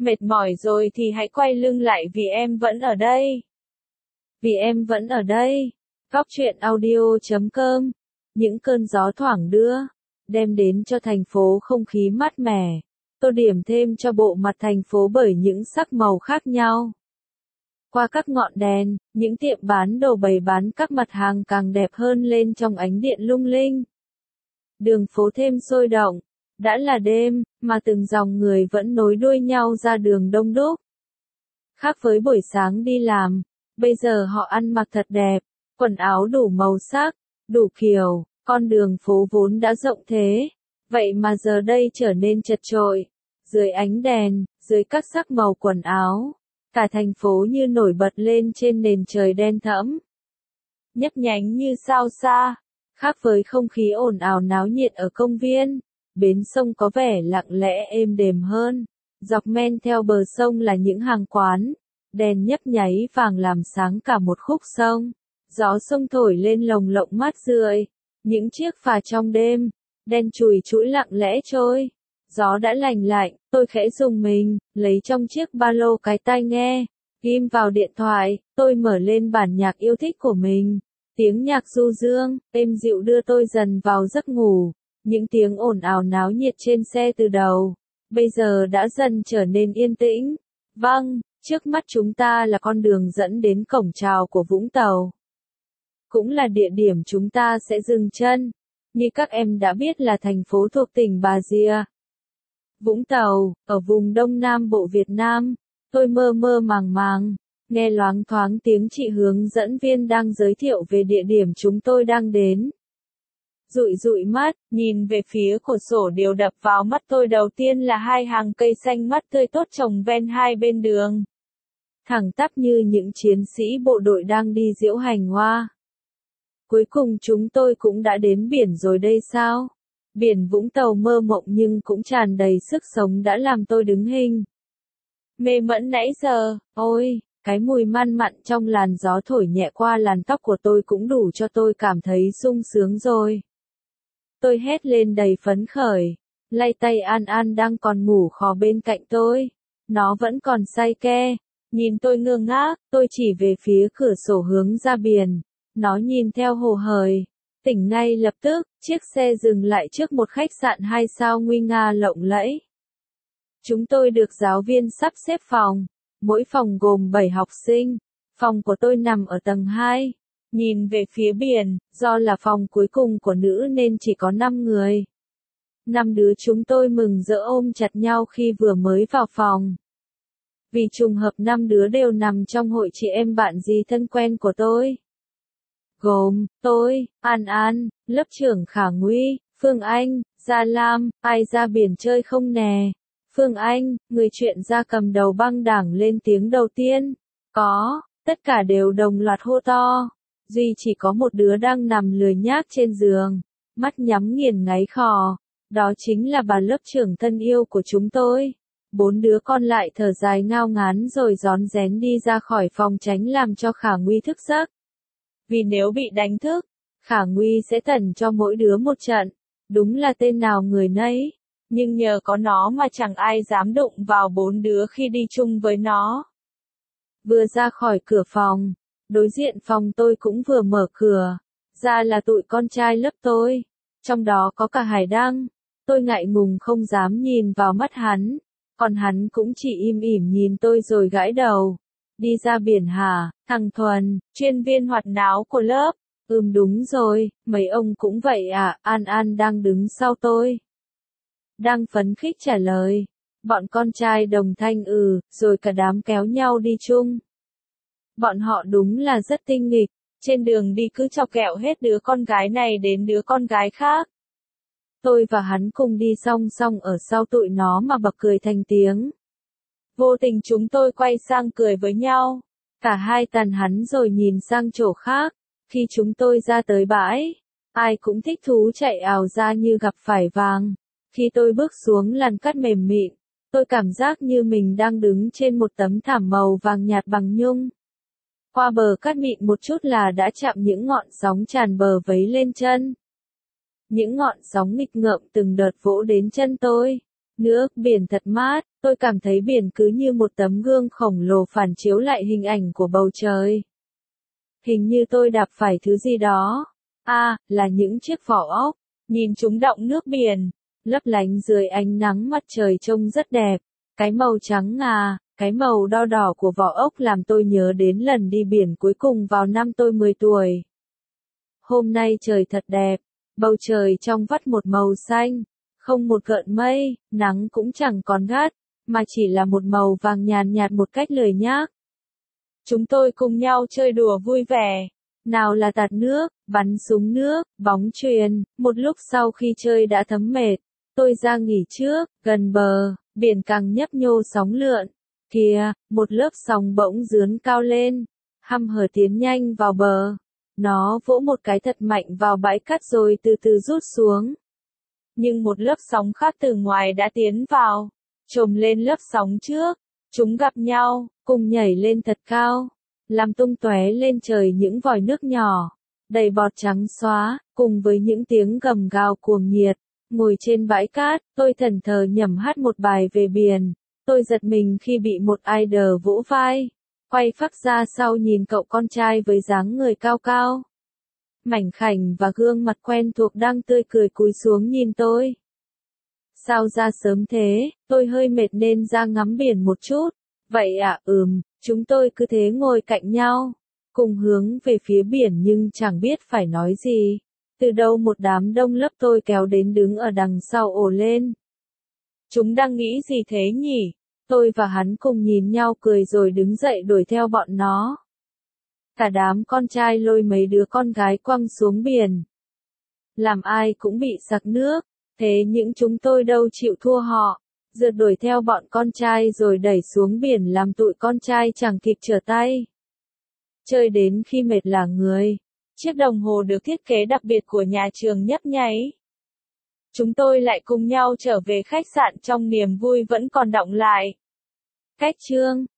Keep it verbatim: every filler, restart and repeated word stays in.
Mệt mỏi rồi thì hãy quay lưng lại vì em vẫn ở đây. Vì em vẫn ở đây. Góc truyện audio chấm com. Những cơn gió thoảng đưa, đem đến cho thành phố không khí mát mẻ, tô điểm thêm cho bộ mặt thành phố bởi những sắc màu khác nhau. Qua các ngọn đèn, những tiệm bán đồ bày bán các mặt hàng càng đẹp hơn lên trong ánh điện lung linh. Đường phố thêm sôi động, đã là đêm, mà từng dòng người vẫn nối đuôi nhau ra đường đông đúc. Khác với buổi sáng đi làm, bây giờ họ ăn mặc thật đẹp, quần áo đủ màu sắc, đủ kiểu, con đường phố vốn đã rộng thế, vậy mà giờ đây trở nên chật chội. Dưới ánh đèn, dưới các sắc màu quần áo, cả thành phố như nổi bật lên trên nền trời đen thẫm, nhấp nhánh như sao xa. Khác với không khí ồn ào náo nhiệt ở công viên, bến sông có vẻ lặng lẽ êm đềm hơn. Dọc men theo bờ sông là những hàng quán, đèn nhấp nháy vàng làm sáng cả một khúc sông. Gió sông thổi lên lồng lộng mát rượi, những chiếc phà trong đêm, đen chùi chũi lặng lẽ trôi. Gió đã lành lạnh, tôi khẽ rùng mình, lấy trong chiếc ba lô cái tai nghe, ghim vào điện thoại, tôi mở lên bản nhạc yêu thích của mình. Tiếng nhạc du dương, êm dịu đưa tôi dần vào giấc ngủ. Những tiếng ồn ào náo nhiệt trên xe từ đầu, bây giờ đã dần trở nên yên tĩnh. Vâng, trước mắt chúng ta là con đường dẫn đến cổng chào của Vũng Tàu. Cũng là địa điểm chúng ta sẽ dừng chân. Như các em đã biết là thành phố thuộc tỉnh Bà Rịa Vũng Tàu, ở vùng Đông Nam Bộ Việt Nam. Tôi mơ mơ màng màng, nghe loáng thoáng tiếng chị hướng dẫn viên đang giới thiệu về địa điểm chúng tôi đang đến. Dụi dụi mắt, nhìn về phía cửa sổ, điều đập vào mắt tôi đầu tiên là hai hàng cây xanh mát tươi tốt trồng ven hai bên đường. Thẳng tắp như những chiến sĩ bộ đội đang đi diễu hành hoa. Cuối cùng chúng tôi cũng đã đến biển rồi đây sao? Biển Vũng Tàu mơ mộng nhưng cũng tràn đầy sức sống đã làm tôi đứng hình. Mê mẩn nãy giờ, ôi, cái mùi man mặn trong làn gió thổi nhẹ qua làn tóc của tôi cũng đủ cho tôi cảm thấy sung sướng rồi. Tôi hét lên đầy phấn khởi, lay tay An An đang còn ngủ khò bên cạnh tôi. Nó vẫn còn say ke, nhìn tôi ngơ ngác, tôi chỉ về phía cửa sổ hướng ra biển. Nó nhìn theo hồ hởi, tỉnh ngay lập tức, chiếc xe dừng lại trước một khách sạn hai sao nguy nga lộng lẫy. Chúng tôi được giáo viên sắp xếp phòng, mỗi phòng gồm bảy học sinh, phòng của tôi nằm ở tầng hai. Nhìn về phía biển, do là phòng cuối cùng của nữ nên chỉ có năm người. Năm đứa chúng tôi mừng rỡ ôm chặt nhau khi vừa mới vào phòng. Vì trùng hợp năm đứa đều nằm trong hội chị em bạn dì thân quen của tôi. Gồm, tôi, An An, lớp trưởng Khả Nguy, Phương Anh, Gia Lam, ai ra biển chơi không nè? Phương Anh, người chuyện gia cầm đầu băng đảng lên tiếng đầu tiên. Có, tất cả đều đồng loạt hô to. Duy chỉ có một đứa đang nằm lười nhác trên giường, mắt nhắm nghiền ngáy khò. Đó chính là bà lớp trưởng thân yêu của chúng tôi. Bốn đứa con lại thở dài ngao ngán rồi rón rén đi ra khỏi phòng tránh làm cho Khả Nguy thức giấc. Vì nếu bị đánh thức, Khả Nguy sẽ tẩn cho mỗi đứa một trận. Đúng là tên nào người nấy. Nhưng nhờ có nó mà chẳng ai dám đụng vào bốn đứa khi đi chung với nó. Vừa ra khỏi cửa phòng, đối diện phòng tôi cũng vừa mở cửa. Ra là tụi con trai lớp tôi. Trong đó có cả Hải Đăng. Tôi ngại ngùng không dám nhìn vào mắt hắn. Còn hắn cũng chỉ im ỉm nhìn tôi rồi gãi đầu. Đi ra biển hả, thằng Thuần, chuyên viên hoạt náo của lớp. Ừm đúng rồi, mấy ông cũng vậy à, An An đang đứng sau tôi. Đang phấn khích trả lời. Bọn con trai đồng thanh ừ, rồi cả đám kéo nhau đi chung. Bọn họ đúng là rất tinh nghịch, trên đường đi cứ chọc ghẹo hết đứa con gái này đến đứa con gái khác. Tôi và hắn cùng đi song song ở sau tụi nó mà bật cười thành tiếng. Vô tình chúng tôi quay sang cười với nhau. Cả hai tàn hắn rồi nhìn sang chỗ khác. Khi chúng tôi ra tới bãi, ai cũng thích thú chạy ào ra như gặp phải vàng. Khi tôi bước xuống làn cát mềm mịn, tôi cảm giác như mình đang đứng trên một tấm thảm màu vàng nhạt bằng nhung. Qua bờ cát mịn một chút là đã chạm những ngọn sóng tràn bờ vấy lên chân. Những ngọn sóng nghịch ngợm từng đợt vỗ đến chân tôi. Nước biển thật mát, Tôi cảm thấy biển cứ như một tấm gương khổng lồ phản chiếu lại hình ảnh của bầu trời. Hình như tôi đạp phải thứ gì đó. À, là những chiếc vỏ ốc. Nhìn chúng đọng nước biển, lấp lánh dưới ánh nắng mặt trời trông rất đẹp. Cái màu trắng ngà, cái màu đo đỏ của vỏ ốc làm tôi nhớ đến lần đi biển cuối cùng vào năm tôi mười tuổi. Hôm nay trời thật đẹp, bầu trời trong vắt một màu xanh, không một gợn mây, nắng cũng chẳng còn gắt, mà chỉ là một màu vàng nhàn nhạt một cách lười nhác. Chúng tôi cùng nhau chơi đùa vui vẻ. Nào là tạt nước, bắn súng nước, bóng chuyền. Một lúc sau khi chơi đã thấm mệt, tôi ra nghỉ trước, gần bờ, biển càng nhấp nhô sóng lượn. Kìa, một lớp sóng bỗng dướn cao lên, hăm hở tiến nhanh vào bờ. Nó vỗ một cái thật mạnh vào bãi cát rồi từ từ rút xuống. Nhưng một lớp sóng khác từ ngoài đã tiến vào, trồm lên lớp sóng trước. Chúng gặp nhau, cùng nhảy lên thật cao, làm tung tóe lên trời những vòi nước nhỏ, đầy bọt trắng xóa, cùng với những tiếng gầm gào cuồng nhiệt. Ngồi trên bãi cát, tôi thẫn thờ nhẩm hát một bài về biển. Tôi giật mình khi bị một ai đờ vỗ vai, quay phác ra sau nhìn cậu con trai với dáng người cao cao, mảnh khảnh và gương mặt quen thuộc đang tươi cười cúi xuống nhìn tôi. Sao ra sớm thế, tôi hơi mệt nên ra ngắm biển một chút. Vậy à, ừm, chúng tôi cứ thế ngồi cạnh nhau, cùng hướng về phía biển nhưng chẳng biết phải nói gì. Từ đâu một đám đông lớp tôi kéo đến đứng ở đằng sau ồ lên. Chúng đang nghĩ gì thế nhỉ? Tôi và hắn cùng nhìn nhau cười rồi đứng dậy đuổi theo bọn nó. Cả đám con trai lôi mấy đứa con gái quăng xuống biển. Làm ai cũng bị sặc nước, thế nhưng chúng tôi đâu chịu thua họ. Rượt đuổi theo bọn con trai rồi đẩy xuống biển làm tụi con trai chẳng kịp trở tay. Chơi đến khi mệt lả người. Chiếc đồng hồ được thiết kế đặc biệt của nhà trường nhấp nháy. Chúng tôi lại cùng nhau trở về khách sạn trong niềm vui vẫn còn đọng lại. Cách chương